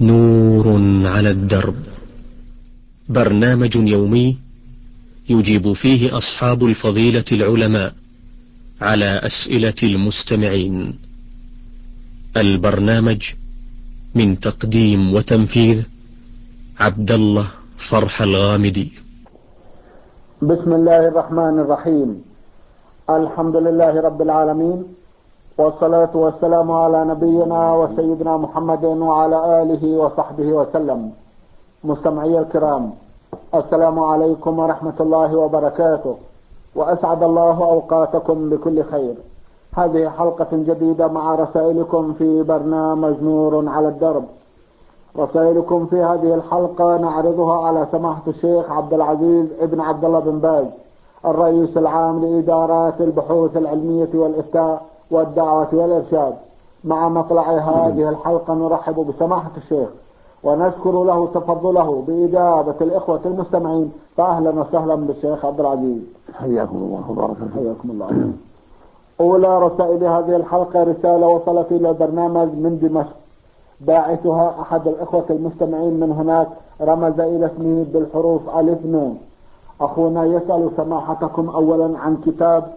نور على الدرب، برنامج يومي يجيب فيه أصحاب الفضيلة العلماء على أسئلة المستمعين. البرنامج من تقديم وتنفيذ عبد الله فرح الغامدي. بسم الله الرحمن الرحيم. الحمد لله رب العالمين، والصلاة والسلام على نبينا وسيدنا محمد وعلى آله وصحبه وسلم. مستمعي الكرام، السلام عليكم ورحمة الله وبركاته، وأسعد الله أوقاتكم بكل خير. هذه حلقة جديدة مع رسائلكم في برنامج نور على الدرب. رسائلكم في هذه الحلقة نعرضها على سماحة الشيخ عبد العزيز ابن عبد الله بن باز، الرئيس العام لإدارات البحوث العلمية والإفتاء والدعوة والإرشاد. مع مطلع هذه الحلقة نرحب بسماحة الشيخ ونشكر له تفضله بإجابة الإخوة المستمعين. فأهلا وسهلا بالشيخ عبد العزيز. حياكم الله وبارك فيكم. حياكم الله. أولى رسائل هذه الحلقة رسالة وصلت إلى البرنامج من دمشق، باعثها أحد الإخوة المستمعين من هناك رمز إلى اسمه بالحروف ألف نون. أخونا يسأل سماحتكم أولا عن كتاب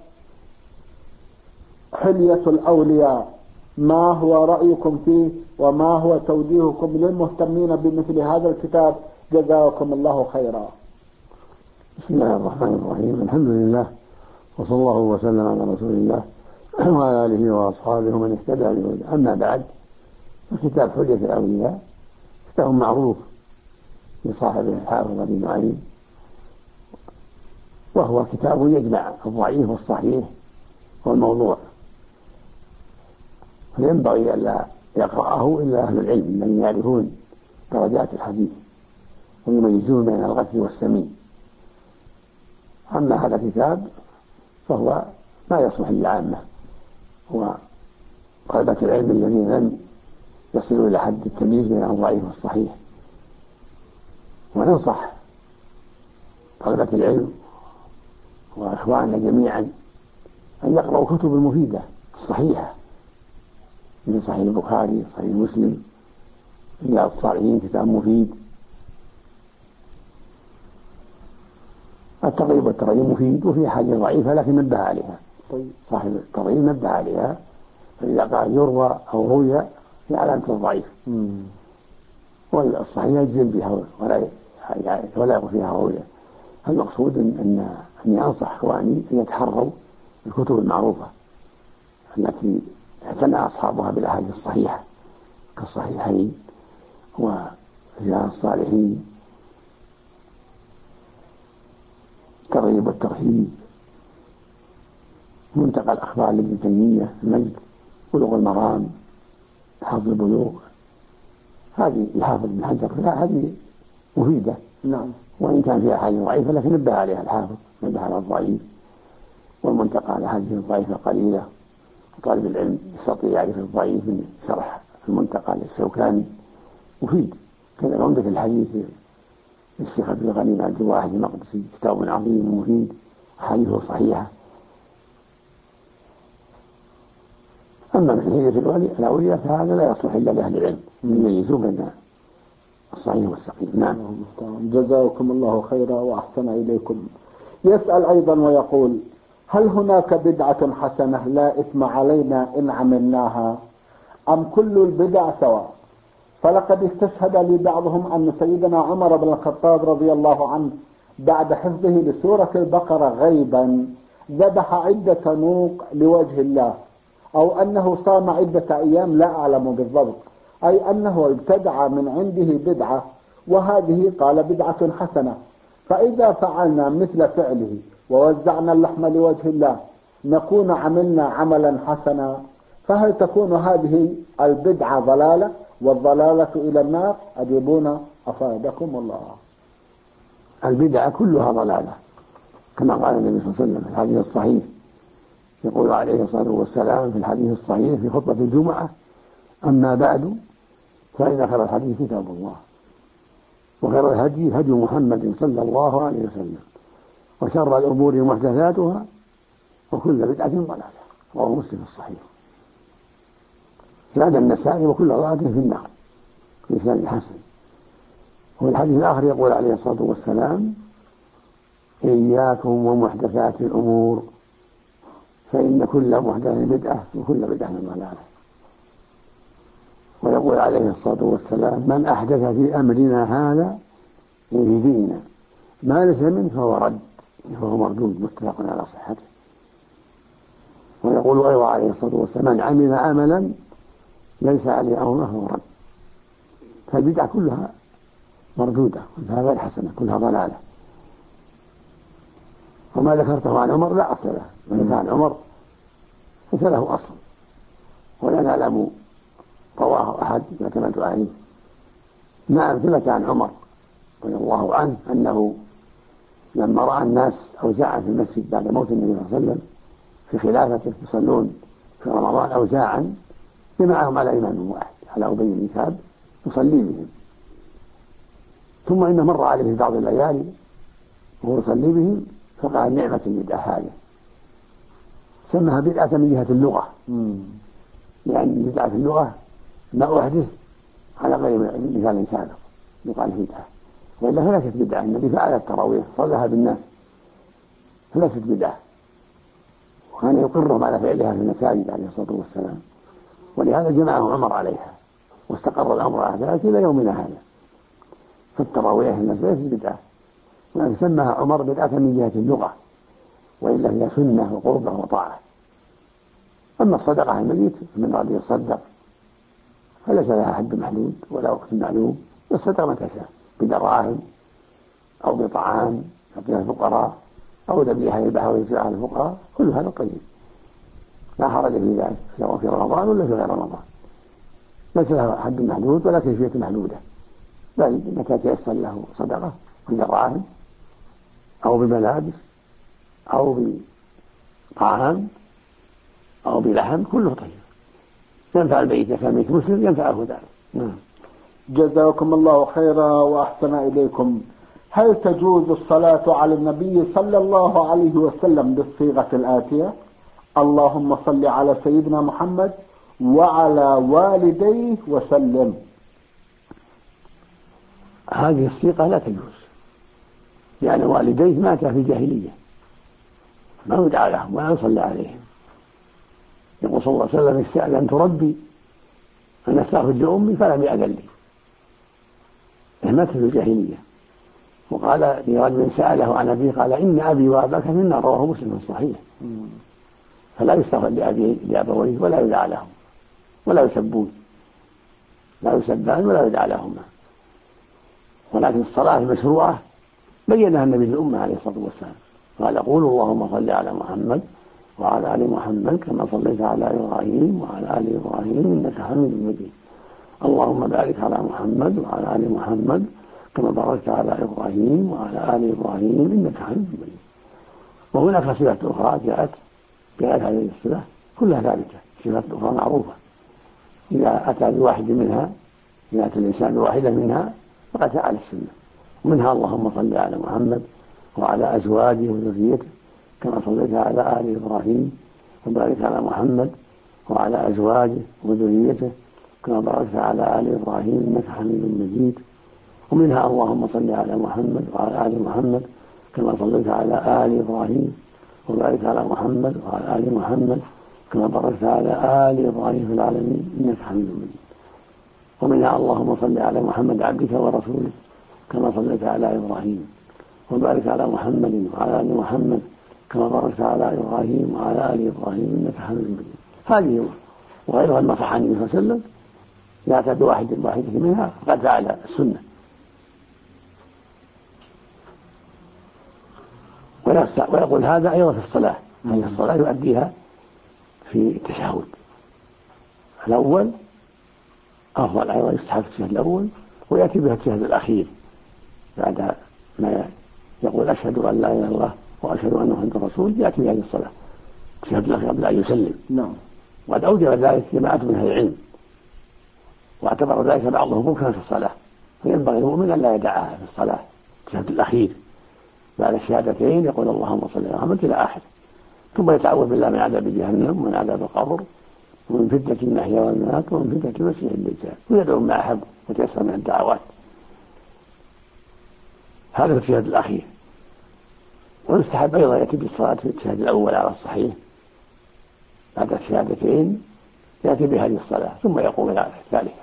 حلية الأولياء، ما هو رأيكم فيه وما هو توجيهكم للمهتمين بمثل هذا الكتاب؟ جزاكم الله خيرا. بسم الله الرحمن الرحيم. الحمد لله، وصلى الله وسلم على رسول الله وعلى آله وأصحابه ومن اهتدى بهداه. أما بعد، فكتاب حلية الأولياء كتاب معروف لصاحبه الحافظ أبي نعيم، وهو كتاب يجمع الضعيف والصحيح والموضوع، فينبغي ألا يقرأه إلا أهل العلم الذين يعرفون درجات الحديث ويميزون بين الغث والسمين. أما هذا الكتاب فهو ما يصلح للعامة، هو طلبة العلم الذين لم يصلوا إلى حد التمييز بين الضعيف والصحيح. وننصح طلبة العلم وإخواننا جميعا أن يقرأوا كتب المفيدة الصحيحة، من صحيح البخاري، صحيح مسلم، رياض الصالحين كتاب مفيد، الترغيب والترهيب مفيد، وفي حاجة ضعيفة لكن نبه عليها صاحب الترغيب، نبه عليها، فإذا قال يروى أو روي في علامة الضعيف، والصحيح يجزم بها ولا يقول فيها روية. المقصود أني أنصح إخواني أن يتحروا الكتب المعروفة التي اعتنى أصحابها بالأحاديث الصحيحة كالصحيحين ورياض الصالحين، الترغيب والترهيب، منتقى الأخبار لابن تيمية، المجد، بلوغ المرام، حفظ البلوغ. هذه الحافظ ابن حجر هذه مفيدة، نعم، وإن كان فيها حاجة ضعيفة لكن نبه عليها الحافظ، نبه على الضعيف. والمنتقى على حديث الضعيفة قليلة، وطالب العلم يستطيع يعرف الضعيف من شرح المنتقى للشوكاني مفيد. كذا عمدة الحديث للشيخ عبد الغني بن عبد الواحد المقدسي كتاب عظيم مفيد، حديثه صحيحة. أما من حلية الأولياء فهذا لا يصلح إلا لأهل العلم يميزون بين الصحيح والسقيم. نعم. جزاكم الله خيرا وأحسن إليكم. يسأل أيضا ويقول: هل هناك بدعة حسنة لا إثم علينا إن عملناها، أم كل البدع سواء؟ فلقد استشهد لي بعضهم أن سيدنا عمر بن الخطاب رضي الله عنه بعد حفظه لسورة البقرة غيبا ذبح عدة نوق لوجه الله، أو أنه صام عدة أيام، لا أعلم بالضبط، أي أنه ابتدع من عنده بدعة، وهذه قال بدعة حسنة. فإذا فعلنا مثل فعله ووزعنا اللحم لوجه الله نكون عملنا عملا حسنا، فهل تكون هذه البدعة ضلالة والضلالة إلى النار؟ أجيبونا أفادكم الله. البدعة كلها ضلالة، كما قال النبي صلى الله عليه وسلم في الحديث الصحيح، يقول عليه الصلاة والسلام في الحديث الصحيح في خطبة الجمعة: أما بعد فإن خير الحديث كتاب الله، وخير الهدي هدي محمد صلى الله عليه وسلم، وشر الأمور محدثاتها، وكل بدعة ضلالة. رواه مسلم الصحيح. زاد النسائي: وكل ضلالة في النار. بإسناد حسن. وفي الحديث الآخر يقول عليه الصلاة والسلام: إياكم ومحدثات الأمور فإن كل محدثة بدعة وكل بدعة ضلالة. ويقول عليه الصلاة والسلام: من أحدث في أمرنا هذا في ديننا ما ليس منه فهو رد، فهو مردود، متفق على صحته. ويقول أيضا عليه الصلاة والسلام: من عمل عملا ليس عليه أمرنا فهو رد. فالبدعة كلها مردودة، كلها غير حسنة، كلها ضلالة. وما ذكرته عن عمر لا أصل له، من كان عمر ليس له أصل، ولا نعلم رواه أحد يعتمد عليه. نعم، ثبت عن عمر رضي الله عنه أنه لما رأى الناس أوزاعا في المسجد بعد موت النبي صلى الله عليه وسلم في خلافته يصلون في رمضان أوزاعا، جمعهم على إمام واحد، على أبي بن كعب، يصلي بهم. ثم إنه مر عليه في بعض الليالي وهو يصلي بهم فقال: نعمة البدعة هذه. سمها بدعة من جهة اللغة، لأن بدعة في اللغة ما أحدث على غير مثال سابق يقال بدعة، وإلا فليست بدعة. النبي فعل التراويح صلىها بالناس فليست بدعة، وكان يقرهم على فعلها في المساجد عليه الصلاة والسلام، ولهذا جمعه عمر عليها واستقر الأمر على ذلك إلى يومنا هذا. فالتراويح الناس ليست بدعة، ولكن سماها عمر بدعة من جهة اللغة، وإلا هي سنة وقربة وطاعة. أما الصدقة على الميت من أراد يصدق فليس لها حد محدود ولا وقت معلوم، يصدق متى شاء، بدراهم أو بطعام يعطيها الفقراء أو ذبيحة يذبحها ويوزعها على الفقراء، كل هذا طيب، لا حرج في ذلك، سواء في رمضان ولا في غير رمضان. ليس لها حد محدود ولا كيفية محدودة، بل متى تيسر له صدقة بدراهم أو بملابس أو بطعام أو بلحم كله طيب، ينفع البيت كميت مسلم ينفعه ذلك. نعم. جزاكم الله خيرا وأحسن إليكم. هل تجوز الصلاة على النبي صلى الله عليه وسلم بالصيغة الآتية: اللهم صل على سيدنا محمد وعلى والديه وسلم؟ هذه الصيغة لا تجوز، لأن والديه ماتا في الجاهلية، ما يدعى لهم ولا يصلى عليهم. يقول صلى الله عليه وسلم: استأذنت ربي أن أستغفر لأمي فلم يأذن لي، مات في الجاهلية. وقال لرجل سأله عن أبيه قال: إن أبي وأباك في النار، رواه مسلم صحيح. فلا يستغفر لأبويه ولا يدعى لهم ولا يسبون، لا يسبان ولا يدعى لهما. ولكن الصلاة المشروعة بينها النبي للأمة عليه الصلاة والسلام، قال: قولوا اللهم صل على محمد وعلى آل محمد كما صليت على إبراهيم وعلى آل إبراهيم إنك حميد مجيد، اللهم بارك على محمد وعلى آل محمد كما باركت على إبراهيم وعلى آل إبراهيم إنك حميد مجيد. وهناك صفات أخرى جاءت هذه الصفات كلها ثابتة، صفات أخرى معروفة، إذا أتى بواحد منها، إذا أتى الإنسان بواحدة منها فقد فعل السنة. ومنها اللهم صل على محمد وعلى أزواجه وذريته كما صليت على آل إبراهيم وبارك على محمد وعلى أزواجه وذريته كما باركت على آل إبراهيم إنك حميد مجيد. ومنها اللهم صل على محمد وعلى آل محمد كما صليت على آل إبراهيم وبارك على محمد وعلى آل محمد كما باركت على آل إبراهيم في العالمين إنك حميد مجيد. ومنها اللهم صل على محمد عبدك ورسولك كما صليت على إبراهيم وبارك على محمد وعلى آل محمد كما باركت على إبراهيم وعلى آل إبراهيم إنك حميد مجيد. هذه وغيرها ما صح عن النبي صلى الله عليه وسلم، لا أتى بواحدة منها فقد فعل السنة. ويقول هذا أيضا في الصلاة، هذه الصلاة يؤديها في التشهد الأول أفضل، أيضا يستحب التشهد الأول ويأتي بها التشهد الأخير بعد ما يقول أشهد أن لا إله إلا الله وأشهد أن محمدا رسول، يأتي بهذه الصلاة التشهد الأخير قبل أن يسلم. نعم. وقد أوجب ذلك جماعة من أهل العلم، واعتبر ذلك بعضهم ركنا في الصلاة، فينبغي المؤمن أن لا يدعها في الصلاة التشهد الأخير بعد الشهادتين يقول اللهم صل على محمد إلى آخر، ثم يتعوذ بالله من عذاب جهنم ومن عذاب القبر ومن فتنة المحيا والممات ومن فتنة المسيح الدجال، ويدعو ما أحب وتيسر من الدعوات. هذا في الشهادة الأخير. ويستحب أيضا يأتي بالصلاة في الشهادة الأول على الصحيح، بعد الشهادتين يأتي بهذه الصلاة ثم يقوم إلى الثالثة.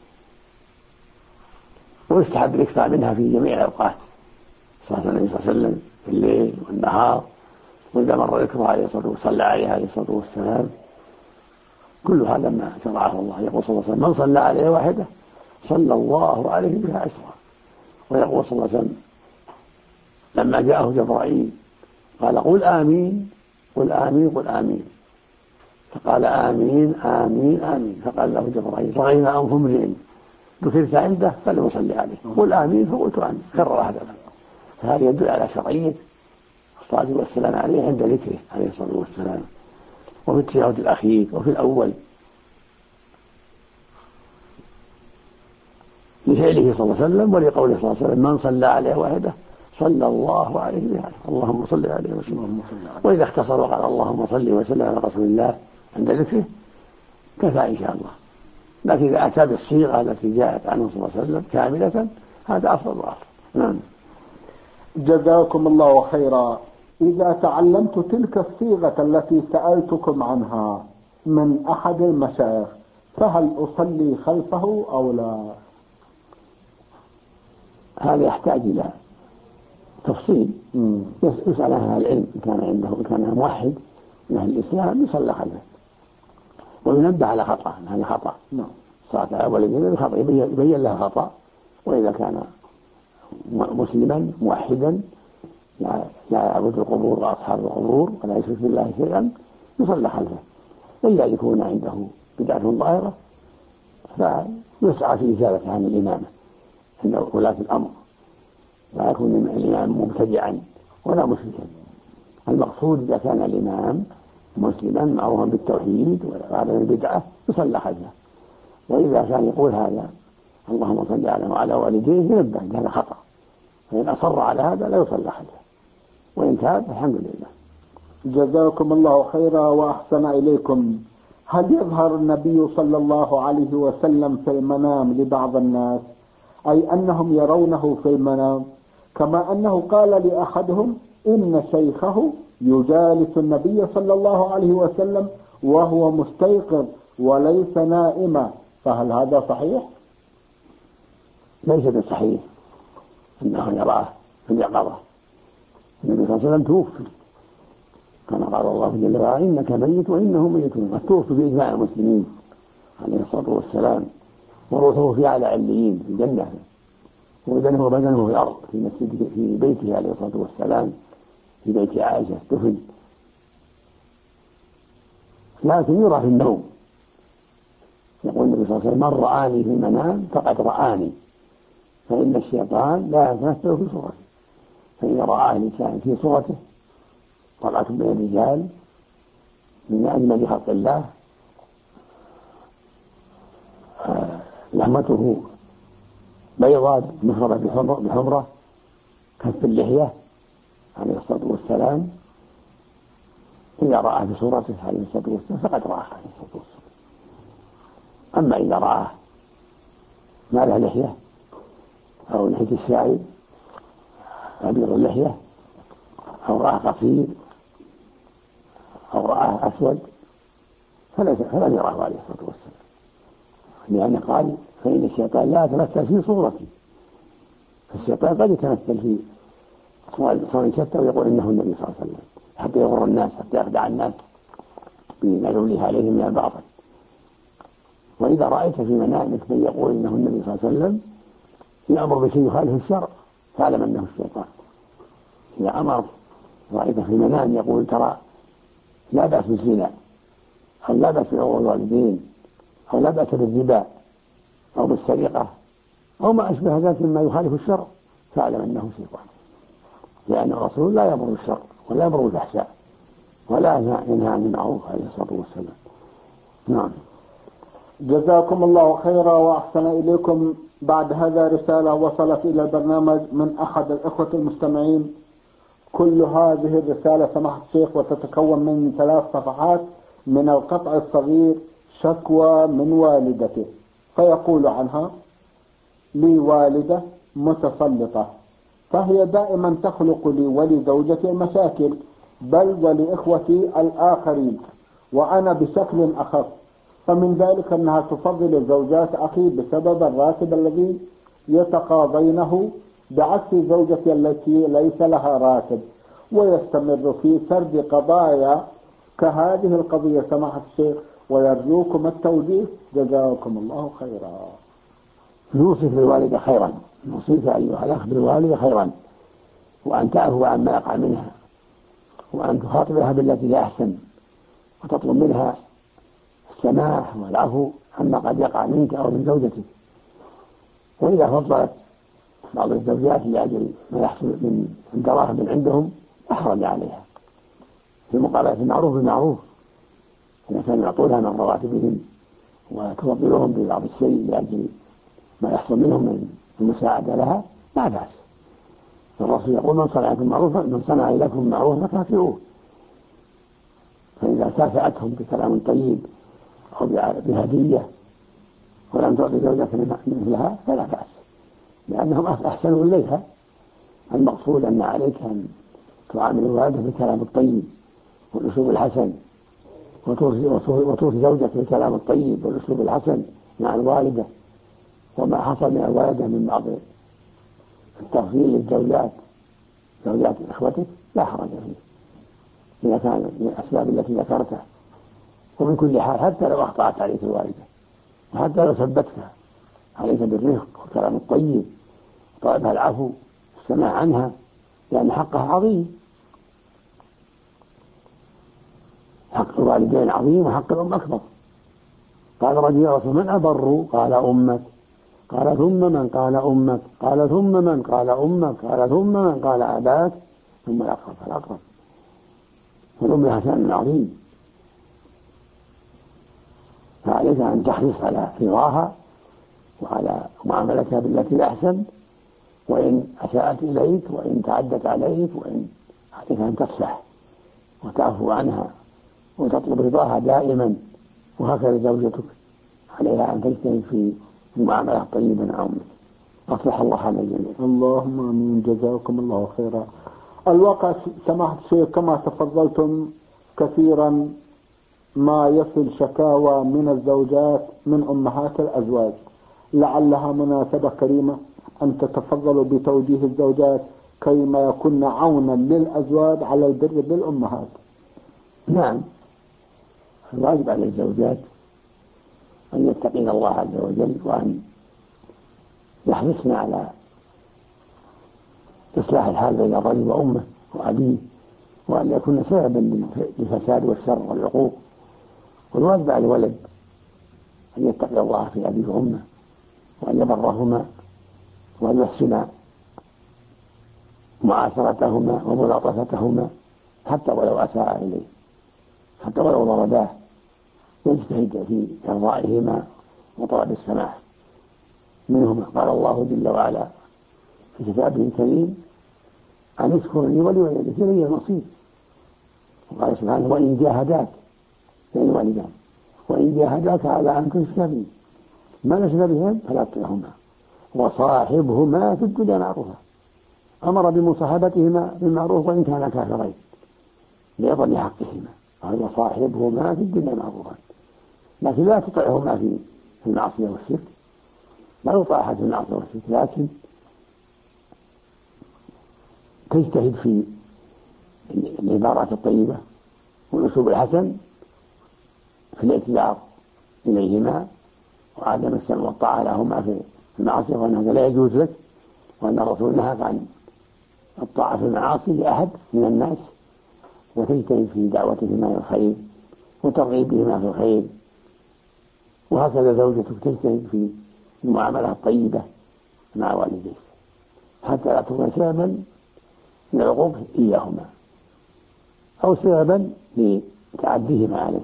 ويستحب الإكثار منها في جميع الأوقات، صلاة النبي صلى الله عليه وسلم في الليل والنهار، وإذا مر ذكره عليه الصلاة والسلام صلى عليه عليه الصلاة والسلام. كل هذا ما شرعه الله. يقول صلى الله عليه وسلم: من صلى عليه واحدة صلى الله عليه بها عشرا. ويقول صلى الله عليه وسلم لما جاءه جبرائيل قال: قل آمين قل آمين قل آمين، فقال: آمين آمين آمين. فقال له جبرائيل: رغم أنف امرئ ذكرت عنده فليصلي عليه، قل آمين فقلت آمين، كرر هذا. فهذا يدل على شرعية الصلاة والسلام عليه عند ذكره عليه الصلاة والسلام، وفي التشهد الأخير وفي الأول، لفعله صلى الله عليه وسلم ولقوله صلى الله عليه وسلم: من صلى عليه واحدة صلى الله عليه بها. اللهم صل عليه وسلم. وإذا اختصر وقال: اللهم صل وسلم على رسول الله عند ذكره كفى إن شاء الله. لكن إذا أتى بالصيغة التي جاءت عنه صلى الله عليه وسلم كاملة هذا أفضل وأفضل. نعم. جزاكم الله خيرا. إذا تعلمت تلك الصيغة التي سألتكم عنها من أحد المشايخ فهل أصلي خلفه أو لا؟ هذا يحتاج إلى تفصيل. يسأل أهل العلم إن كان عنده كان موحد من أهل الإسلام يصلى خلفه، وينبه على خطأ، هذا خطأ. صلاة أول يبين لها خطأ. وإذا كان مسلما موحدا لا يعبد القبور وأصحاب القبور ولا يشرك بالله شيئا يصلى خلفه. إلا يكون عنده بدعة ظاهرة فيسعى في إزالة عن الإمامة عند ولاة الأمر، لا يكون الإمام مبتدعا ولا مشركا. المقصود إذا كان الإمام مسلما معروفا بالتوحيد وعدم البدعة يصلى خلفه. وإذا كان يقول هذا اللهم صل على وعلى والديه ينبه هذا خطأ، فإن أصر على هذا لا يصلى خلفه، وإن تاب الحمد لله. جزاكم الله خيرا وأحسن إليكم. هل يظهر النبي صلى الله عليه وسلم في المنام لبعض الناس، أي أنهم يرونه في المنام، كما أنه قال لأحدهم إن شيخه يجالس النبي صلى الله عليه وسلم وهو مستيقظ وليس نائما، فهل هذا صحيح؟ ليس بالصحيح أنه يراه في اليقظة. النبي صلى الله عليه وسلم توفي كما قال الله جل وعلا: إنك ميت وإنهم ميتون. التوفي بإجماع المسلمين عليه الصلاة والسلام، وروحه في أعلى عليين في الجنة، وبدنه في الأرض في مسجد في بيته عليه الصلاة والسلام في بيت عائشة دفن. لكن يرى في النوم. يقول النبي صلى الله عليه وسلم: من رآني في المنام فقد رآني، فإن الشيطان لا يتمثل في صورته. فإذا رآه الإنسان في صورته طلعت من الرجال من أجمل خلق الله، لحمته بيضاء مخضرة بحمرة كف اللحية عليه الصلاة والسلام، إذا رآه في صورته عليه الصلاة والسلام فقد رآه عليه الصلاة والسلام. أما إذا رآه ما له لحية أو لحية الشاعر أبيض اللحية أو رآه قصير أو رآه أسود فلم يراه عليه الصلاة والسلام، لأنه قال: فإن الشيطان لا يتمثل في صورتي. فالشيطان قد يتمثل في صور شتى ويقول إنه النبي صلى الله عليه وسلم حتى يغر الناس، حتى يخدع الناس بما يوليه عليهم من الباطل. وإذا رأيت في منامك من يقول إنه النبي صلى الله عليه وسلم يأمر بشيء يخالف الشرع فاعلم أنه الشيطان. إذا أمر رأيت في منام يقول ترى لا بأس بالزنا أو لا بأس بعقوق الوالدين أو لا بأس بالربا أو بالسرقة أو ما أشبه ذلك مما يخالف الشرع فاعلم أنه شيطان، لأن الرسول لا يأمر بالشر ولا يأمر بالفحشاء ولا ينهى عن المعروف عليه الصلاة والسلام. نعم. جزاكم الله خيرا وأحسن إليكم. بعد هذا رسالة وصلت إلى البرنامج من أحد الإخوة المستمعين. كل هذه الرسالة سماحة الشيخ وتتكون من 3 صفحات من القطع الصغير شكوى من والدته فيقول عنها: لي والدة متسلطة، فهي دائما تخلق لي ولزوجتي مشاكل، بل ولإخوتي الآخرين، وأنا بشكل أخف. فمن ذلك أنها تفضل زوجات أخي بسبب الراتب الذي يتقاضينه، بعكس زوجتي التي ليس لها راتب. ويستمر في سرد قضايا كهذه القضية سماحة الشيخ، ويرجوكم التوجيه، جزاكم الله خيرا. نوصف بالوالدة خيرا، نوصيك أيها الأخ بالوالدة خيرا، وأن تعفو عما يقع منها، وأن تخاطبها بالتي هي أحسن، وتطلب منها السماح والعفو عما قد يقع منك أو من زوجتك. وإذا فضلت بعض الزوجات لأجل ما يحصل من دراهم من عندهم لا حرج عليها في مقابلة المعروف بالمعروف، إذا كانوا يعطونها من رواتبهم وتفضلهم ببعض الشيء لأجل ما يحصل منهم من المساعدة لها لا بأس. الرسول يقول: من صنع لكم معروفا فكافئوه. فإذا كافأتهم بكلام طيب أو بهدية ولم تعطي زوجك مثلها فلا بأس، لأنهم أحسنوا إليها. المقصود أن عليك أن تعامل الوالدة بالكلام الطيب والأسلوب الحسن، وتوصي زوجك بالكلام الطيب والأسلوب الحسن مع الوالدة. وما حصل من الوالدة من بعض التفضيل للزوجات زوجات إخوتك لا حرج فيه إذا كان من الأسباب التي ذكرتها. ومن كل حال حتى لو أخطأت عليك الوالدة وحتى لو ثبتها، عليك بالرفق والكلام الطيب وطلبها العفو والسماع عنها، لأن حقها عظيم. حق الوالدين عظيم وحق الأم أكبر. قال رجل: يا رسول من أبر؟ قال أمك. قال: ثم من؟ قال أمك. قال: ثم من؟ قال أمك. قال: ثم من؟ قال أباك. ثم الأقرب فالأقرب. فالأم لها شأن عظيم، فعليك أن تحرص على رضاها وعلى معاملتها بالتي أحسن، وإن أساءت إليك وإن تعدت عليك وإن عليك أن تصفح وتعفو عنها وتطلب رضاها دائما. وهكذا زوجتك عليها أن تجتهد في المعاملة الطيبة مع أمك. أصلح الله حال الجميع. اللهم آمين، جزاكم الله خيرا. الواقع سماحة الشيخ كما تفضلتم كثيرا ما يصل شكاوى من الزوجات من أمهات الأزواج، لعلها مناسبة كريمة أن تتفضلوا بتوجيه الزوجات كيما يكون عونا للأزواج على البر بالأمهات. نعم، الواجب على الزوجات أن يتقين الله عز وجل، وأن يحرصن على إصلاح الحال بين الرجل وأمه وأبيه، وأن يكون سببا للفساد والشر والعقوق. والواجب على الولد أن يتقي الله في أبيه وأمه، وأن يبرهما، وأن يحسن معاشرتهما وملاطفتهما حتى ولو أساء إليه، حتى ولو ضرباه، يجتهد في إرضائهما وطلب السماح منهما. قال الله جل وعلا في كتابه الكريم: أن اشكر لي ولوالديك إلي المصير. وقال سبحانه: وإن جاهداك، يعني والدان، وإن جاهداك على أن تشرك بي ما ليس بهم فلا تطعهما وصاحبهما في الدنيا معروفا. أمر بمصاحبتهما بالمعروف وإن كانا كافرين لعظم حقهما، قال: وصاحبهما في الدنيا معروفا. لكن لا تطعهما في المعصية والشرك، لا يطاع أحد في المعصية والشرك، لكن تجتهد في العبارات الطيبة والأسلوب الحسن في الاعتذار إليهما، وعدم السمع والطاعة لهما في المعصية، وأن هذا لا يجوز لك، وأن الرسول نهى عن الطاعة في المعاصي لأحد من الناس، وتجتهد في دعوتهما إلى الخير وترغيبهما في الخير. وهكذا زوجتك تجتهد في المعاملة الطيبة مع والديك حتى لا تكون سببا للعقوق إياهما أو سببا لتعديهما عليه.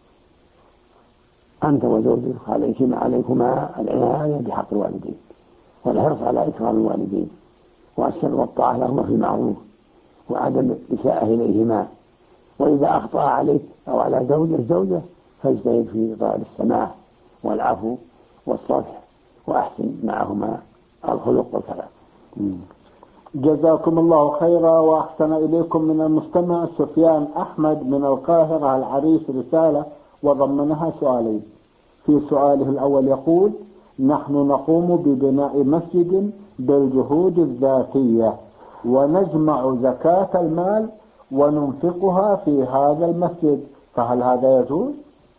أنت وزوجك عليكما العناية بحق الوالدين والحرص على إكرام الوالدين والسمع والطاعة لهما في المعروف وعدم الإساءة إليهما. وإذا أخطأ عليك أو على زوجة فاجتهد في طلب السماح والعفو والصفح وأحسن معهما الخلق والكلام. جزاكم الله خيرا وأحسن إليكم. من المستمع سفيان أحمد من القاهرة العريش رسالة وضمنها سؤالين. في سؤاله الأول يقول: نحن نقوم ببناء مسجد بالجهود الذاتية ونجمع زكاة المال وننفقها في هذا المسجد، فهل هذا يجوز؟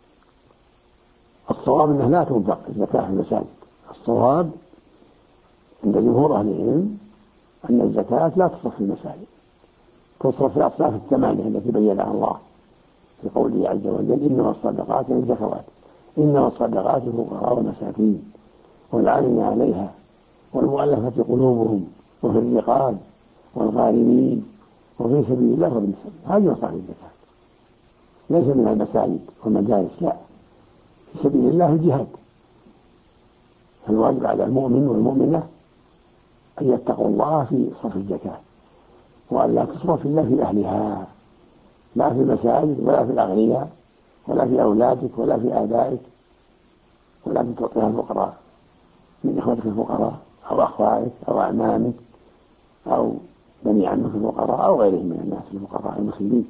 الصواب أنه لا تنفق الزكاة في المساجد. الصواب عند جمهور أهل العلم أن الزكاة لا تصرف في المساجد، تصرف في الأصناف الثمانية التي بينها الله في قوله عز وجل: إنما الصدقات للزكوات، إنما الصدقات للفقراء والمساكين والعاملين عليها والمؤلفة قلوبهم وفي الرقاب والغارمين وفي سبيل الله وابن السبيل. هذه مصارف الزكاة، ليس من المساجد والمجالس، لا، في سبيل الله الجهاد. فالواجب على المؤمن والمؤمنة أن يتقوا الله في صرف الزكاة، وأن لا تصرف إلا في أهلها، لا في المساجد ولا في الأغنياء ولا في أولادك ولا في آبائك، ولكن تعطيها الفقراء من إخوتك الفقراء أو أخوائك أو أعمامك أو بني عمك الفقراء أو غيرهم من الناس الفقراء المسلمين.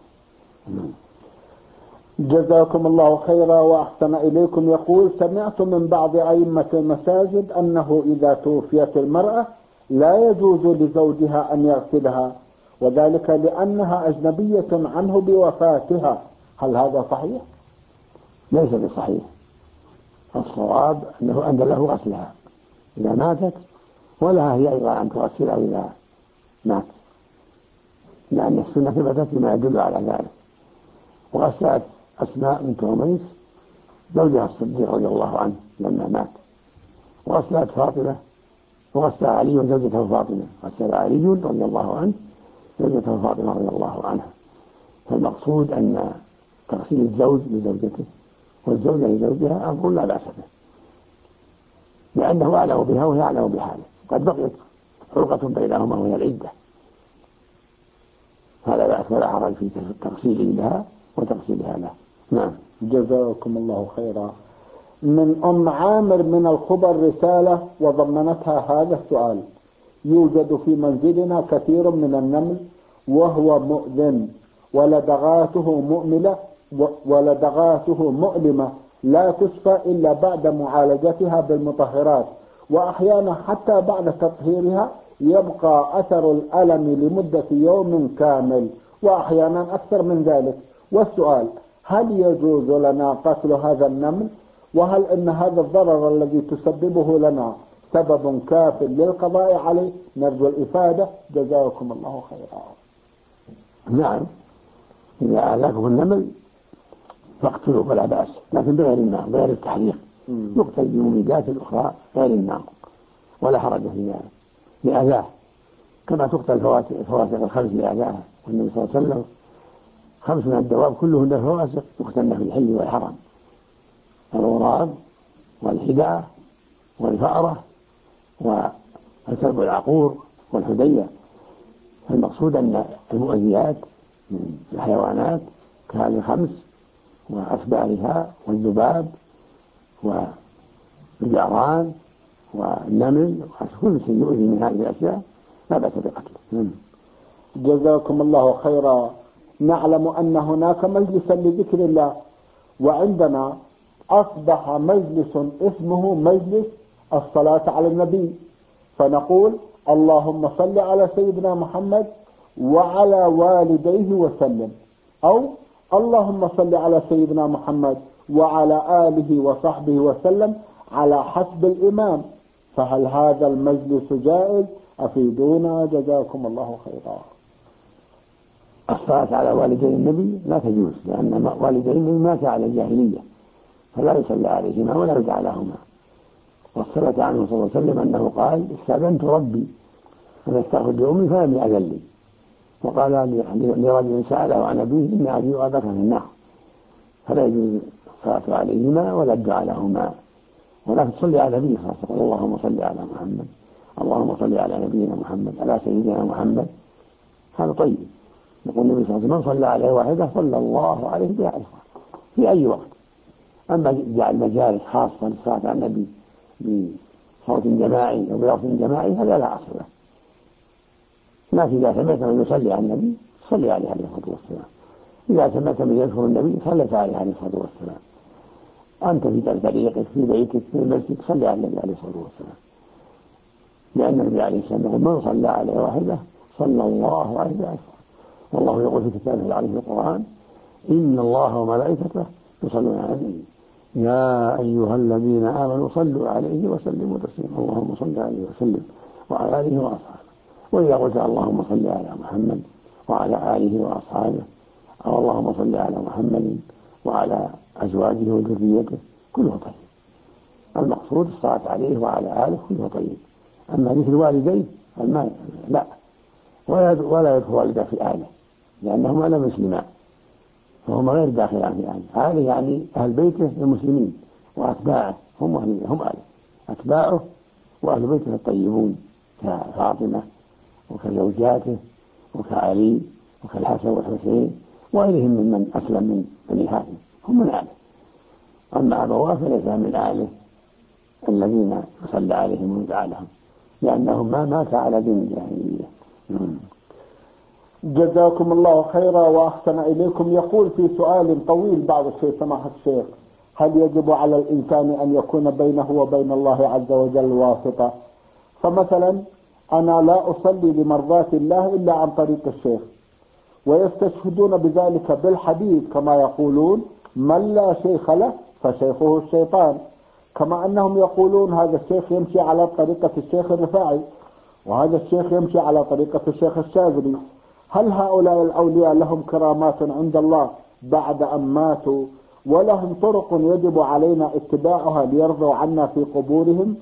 جزاكم الله خيرا وأحسن إليكم. يقول: سمعت من بعض أئمة المساجد أنه إذا توفيت المرأة لا يجوز لزوجها أن يغسلها، وذلك لأنها أجنبية عنه بوفاتها، هل هذا صحيح؟ ليس بصحيح. الصواب أن له غسلها إذا ماتت، ولها هي أيضا أن تغسلها إذا مات، لأن السنة ثبتت بما يدل على ذلك. وغسلت أسماء بنت عميس زوجها الصديق رضي الله عنه لما مات، وغسلت فاطمة، وغسل علي زوجته فاطمة، غسل علي رضي الله عنه زوجته فاطمة رضي الله عنها. فالمقصود أن تغسيل الزوج لزوجته والزوجة لزوجها أمر لا بأس به، لأنه أعلم بها وهي أعلم بحاله، قد بقيت حلقة بينهما وهي العدة، فلا بأس ولا حرج في تغسيله لها وتغسيلها له. نعم. جزاكم الله خيرا. من أم عامر من الخبر رسالة وضمنتها هذا السؤال: يوجد في منزلنا كثير من النمل وهو مؤذن ولدغاته مؤلمة لا تشفى إلا بعد معالجتها بالمطهرات، وأحيانا حتى بعد تطهيرها يبقى أثر الألم لمدة يوم كامل، وأحيانا أكثر من ذلك. والسؤال: هل يجوز لنا قتل هذا النمل؟ وهل إن هذا الضرر الذي تسببه لنا سبب كاف للقضاء عليه؟ نرجو الإفادة، جزاكم الله خيرا. نعم، إذا آذاكم النمل فاقتلوا ولا بأس، لكن بغير الماء، غير التحريق، يقتل بمبيدات الأخرى غير الماء ولا حرج في ذلك لأذاه، كما تقتل فواسق الخمس لأذاها. والنبي صلى الله عليه وسلم 5 من الدواب كلهن فواسق يقتلن في الحل والحرم: الغراب والحداء والفأرة والكلب العقور والحدية. فالمقصود أن المؤذيات من الحيوانات كهذه 5 وأشباهها والذباب والجعران والنمل وكل شيء يؤذي من هذه الأشياء لا بأس بقتله. جزاكم الله خيرا. نعلم أن هناك مجلسا لذكر الله، وعندنا أصبح مجلس اسمه مجلس الصلاة على النبي، فنقول: اللهم صل على سيدنا محمد وعلى والديه وسلم، أو اللهم صل على سيدنا محمد وعلى آله وصحبه وسلم، على حسب الإمام. فهل هذا المجلس جائز؟ أفيدونا جزاكم الله خيرا. الصلاة على والدي النبي لا تجوز، لأن والدي النبي مات على الجاهلية، فلا يصلى عليهما ولا يدعى لهما. والصلاة عنه صلى الله عليه وسلم أنه قال: استأذنت ربي أن أستغفر لأمي فلم يأذن لي، وقال لرجل سأله عن أبيه: إن أبي وأباك في النار، فلا يجوز الصلاة عليهما ولا الدعاء لهما، ولكن تصلي على النبي صلى الله عليه وسلم: اللهم صل على محمد، اللهم صل على نبينا محمد، على سيدنا محمد. هذا طيب. يقول النبي صلى الله عليه وسلم: من صلى عليه واحدة صلى الله عليه بها 10 في أي وقت. أما جعل مجالس خاصة للصلاة على النبي بصوت جماعي أو بلفظ جماعي هذا لا أصل له، لكن إذا سمعت من يصلي على النبي صلي عليه عليه الصلاة والسلام، إذا سمعت من يذكر النبي صليت عليه عليه الصلاة والسلام، أنت في طريقك في بيتك في المسجد صلي على النبي عليه الصلاة والسلام، لأن النبي عليه السلام يقول من صلى عليه واحدة صلى الله عليه وسلم، والله يقول في كتابه العظيم في القرآن إن الله وملائكته يصلون على النبي يا أيها الذين آمنوا صلوا عليه وسلموا تسليما، اللهم صل عليه وسلم وعلى آله وأصحابه. وإذا قلت اللهم صل على محمد وعلى آله وأصحابه أو اللهم صل على محمد وعلى أزواجه وذريته كله طيب، المقصود الصلاة عليه وعلى آله كله طيب. أما ذكر والديه لا، ولا يذكر والده في آله لأنهما لم يسلما، فهما غير داخلان في آله. آله يعني أهل بيته المسلمين وأتباعه هم آله، أتباعه وأهل بيته الطيبون كفاطمة وكزوجاته وكعلي وكالحسن والحسين وغيرهم ممن أسلم من بني هاشم هم من آله. أما أبواه فليس من آله الذين يصلى عليهم ويدعى لهم لأنهم ما مات على دين الجاهلية. جزاكم الله خيرا وأحسن إليكم. يقول في سؤال طويل بعض الشيء سماحة الشيخ: هل يجب على الإنسان أن يكون بينه وبين الله عز وجل واسطة؟ فمثلا أنا لا أصلي لمرضاة الله إلا عن طريق الشيخ، ويستشهدون بذلك بالحديث كما يقولون من لا شيخ له فشيخه الشيطان، كما أنهم يقولون هذا الشيخ يمشي على طريقة الشيخ الرفاعي وهذا الشيخ يمشي على طريقة الشيخ الشاذلي. هل هؤلاء الأولياء لهم كرامات عند الله بعد أن ماتوا ولهم طرق يجب علينا اتباعها ليرضوا عنا في قبورهم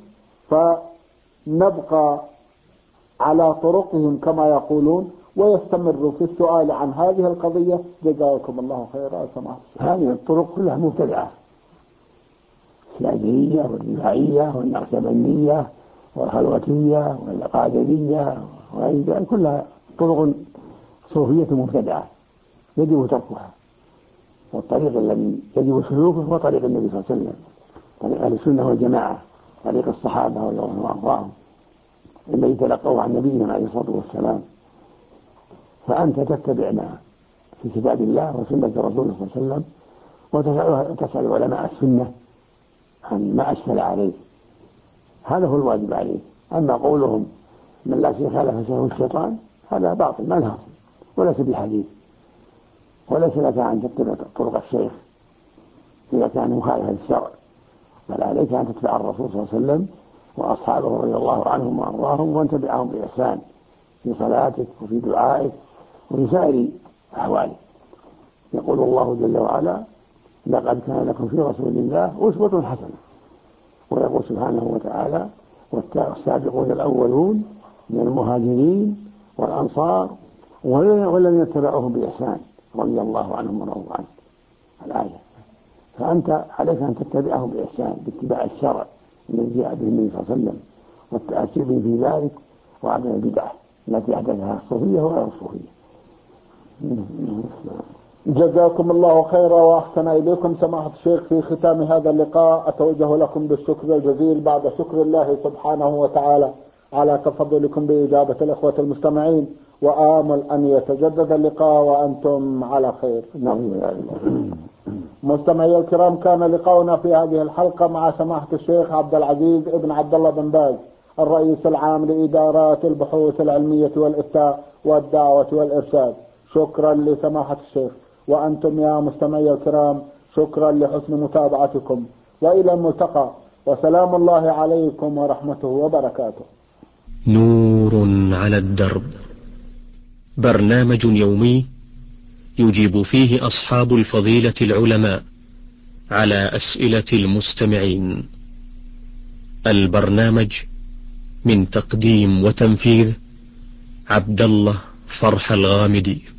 فنبقى على طرقهم كما يقولون ويستمروا في السؤال عن هذه القضية؟ جزاكم الله خيرا. سماحة هذه الطرق كلها مبتدعة، الشاذلية والرفاعية والنقشبندية والخلوتية والقادرية وغير ذلك كلها طرق صوفية مبتدعة يجب تركها، والطريق الذي يجب سلوكه هو طريق النبي صلى الله عليه وسلم، طريق أهل السنة والجماعة، طريق الصحابة رضي الله عنهم الذي تلقوا عن نبينا عليه الصلاة والسلام. فأنت تتبعنا في كتاب الله وسنة رسوله صلى الله عليه وسلم وتسأل علماء السنة عن ما أشكل عليه، هذا هو الواجب عليه. أما قولهم من لا شيخ له فشيخه الشيطان هذا باطل ما له أصل وليس بحديث، وليس لك أن تتبع طرق الشيخ إذا كان مخالفا للشرع، بل عليك أن تتبع الرسول صلى الله عليه وسلم وأصحابه رضي الله عنهم وأرضاهم وأن تتبعهم بإحسان في صلاتك وفي دعائك وفي سائر أحوالك. يقول الله جل وعلا لقد كان لكم في رسول الله أسوة حسنة، ويقول سبحانه وتعالى والسابقون الأولون من المهاجرين والأنصار والذين اتبعوهم بإحسان رضي الله عنهم ورضوا عنه الآية. فأنت عليك أن تتبعهم بإحسان باتباع الشرع الذي جاء به النبي صلى الله عليه وسلم والتأسي به في ذلك وعدم البدعة التي أحدثها الصوفية وغير الصوفية. جزاكم الله خيرا وأحسن إليكم. سماحة الشيخ في ختام هذا اللقاء أتوجه لكم بالشكر الجزيل بعد شكر الله سبحانه وتعالى على تفضلكم بإجابة الإخوة المستمعين، وآمل أن يتجدد اللقاء وأنتم على خير. مستمعي الكرام، كان لقاؤنا في هذه الحلقة مع سماحة الشيخ عبد العزيز ابن عبد الله بن باز الرئيس العام لإدارات البحوث العلمية والإفتاء والدعوة والإرشاد. شكرا لسماحة الشيخ، وأنتم يا مستمعي الكرام شكرا لحسن متابعتكم، وإلى الملتقى، وسلام الله عليكم ورحمته وبركاته. نور على الدرب، برنامج يومي يجيب فيه أصحاب الفضيلة العلماء على أسئلة المستمعين. البرنامج من تقديم وتنفيذ عبد الله فرح الغامدي.